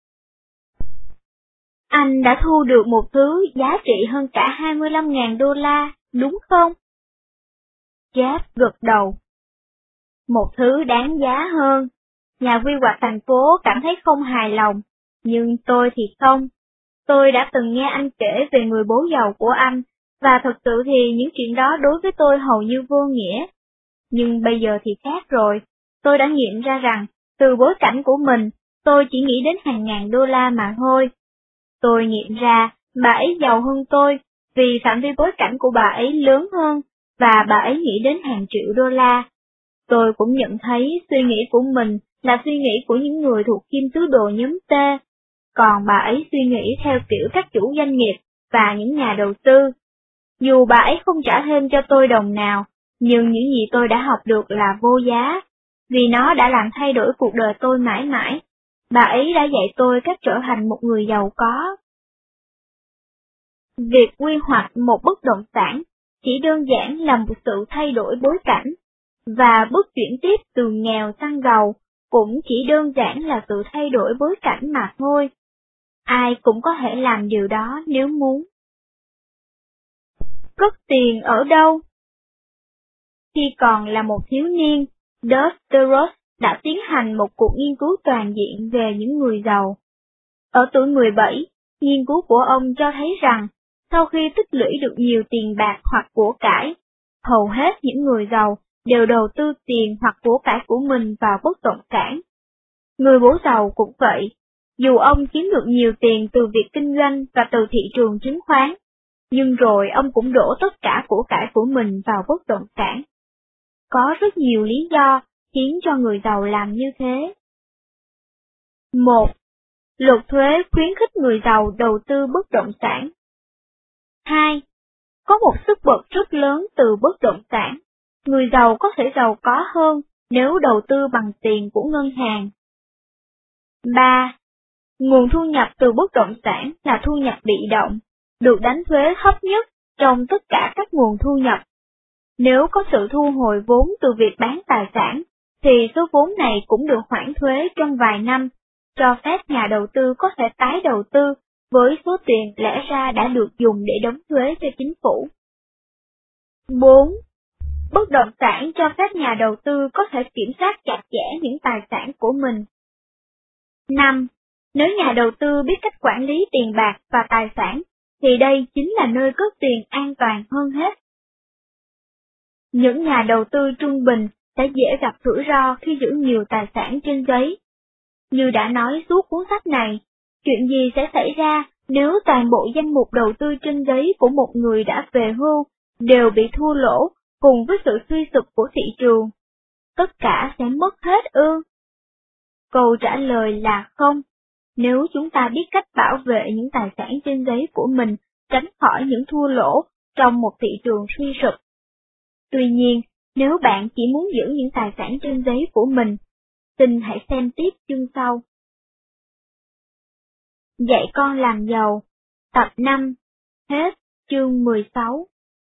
Anh đã thu được một thứ giá trị hơn cả hai mươi lăm nghìn đô la, đúng không? Jeff gật đầu. Một thứ đáng giá hơn. Nhà quy hoạch thành phố cảm thấy không hài lòng, nhưng tôi thì không. Tôi đã từng nghe anh kể về người bố giàu của anh, và thật sự thì những chuyện đó đối với tôi hầu như vô nghĩa. Nhưng bây giờ thì khác rồi, tôi đã nghiệm ra rằng, từ bối cảnh của mình, tôi chỉ nghĩ đến hàng ngàn đô la mà thôi. Tôi nghiệm ra, bà ấy giàu hơn tôi, vì phạm vi bối cảnh của bà ấy lớn hơn, và bà ấy nghĩ đến hàng triệu đô la. Tôi cũng nhận thấy suy nghĩ của mình là suy nghĩ của những người thuộc kim tứ đồ nhóm T, còn bà ấy suy nghĩ theo kiểu các chủ doanh nghiệp và những nhà đầu tư. Dù bà ấy không trả thêm cho tôi đồng nào, nhưng những gì tôi đã học được là vô giá, vì nó đã làm thay đổi cuộc đời tôi mãi mãi. Bà ấy đã dạy tôi cách trở thành một người giàu có. Việc quy hoạch một bất động sản chỉ đơn giản là một sự thay đổi bối cảnh, và bước chuyển tiếp từ nghèo sang giàu cũng chỉ đơn giản là sự thay đổi bối cảnh mà thôi. Ai cũng có thể làm điều đó nếu muốn. Cất tiền ở đâu? Khi còn là một thiếu niên, Doug DeRoche đã tiến hành một cuộc nghiên cứu toàn diện về những người giàu. Ở tuổi mười bảy, nghiên cứu của ông cho thấy rằng, sau khi tích lũy được nhiều tiền bạc hoặc của cải, hầu hết những người giàu đều đầu tư tiền hoặc của cải của mình vào bất động sản. Người bố giàu cũng vậy, dù ông kiếm được nhiều tiền từ việc kinh doanh và từ thị trường chứng khoán, nhưng rồi ông cũng đổ tất cả của cải của mình vào bất động sản. Có rất nhiều lý do khiến cho người giàu làm như thế. một. Luật thuế khuyến khích người giàu đầu tư bất động sản. hai. Có một sức bật rất lớn từ bất động sản. Người giàu có thể giàu có hơn nếu đầu tư bằng tiền của ngân hàng. ba. Nguồn thu nhập từ bất động sản là thu nhập bị động, được đánh thuế thấp nhất trong tất cả các nguồn thu nhập. Nếu có sự thu hồi vốn từ việc bán tài sản, thì số vốn này cũng được hoãn thuế trong vài năm, cho phép nhà đầu tư có thể tái đầu tư với số tiền lẽ ra đã được dùng để đóng thuế cho chính phủ. bốn. Bất động sản cho phép nhà đầu tư có thể kiểm soát chặt chẽ những tài sản của mình. năm. Nếu nhà đầu tư biết cách quản lý tiền bạc và tài sản, thì đây chính là nơi cất tiền an toàn hơn hết. Những nhà đầu tư trung bình sẽ dễ gặp rủi ro khi giữ nhiều tài sản trên giấy. Như đã nói suốt cuốn sách này, chuyện gì sẽ xảy ra nếu toàn bộ danh mục đầu tư trên giấy của một người đã về hưu đều bị thua lỗ cùng với sự suy sụp của thị trường? Tất cả sẽ mất hết ư? Câu trả lời là không, nếu chúng ta biết cách bảo vệ những tài sản trên giấy của mình tránh khỏi những thua lỗ trong một thị trường suy sụp. Tuy nhiên, nếu bạn chỉ muốn giữ những tài sản trên giấy của mình, xin hãy xem tiếp chương sau. Dạy con làm giàu, tập năm, hết, chương mười sáu.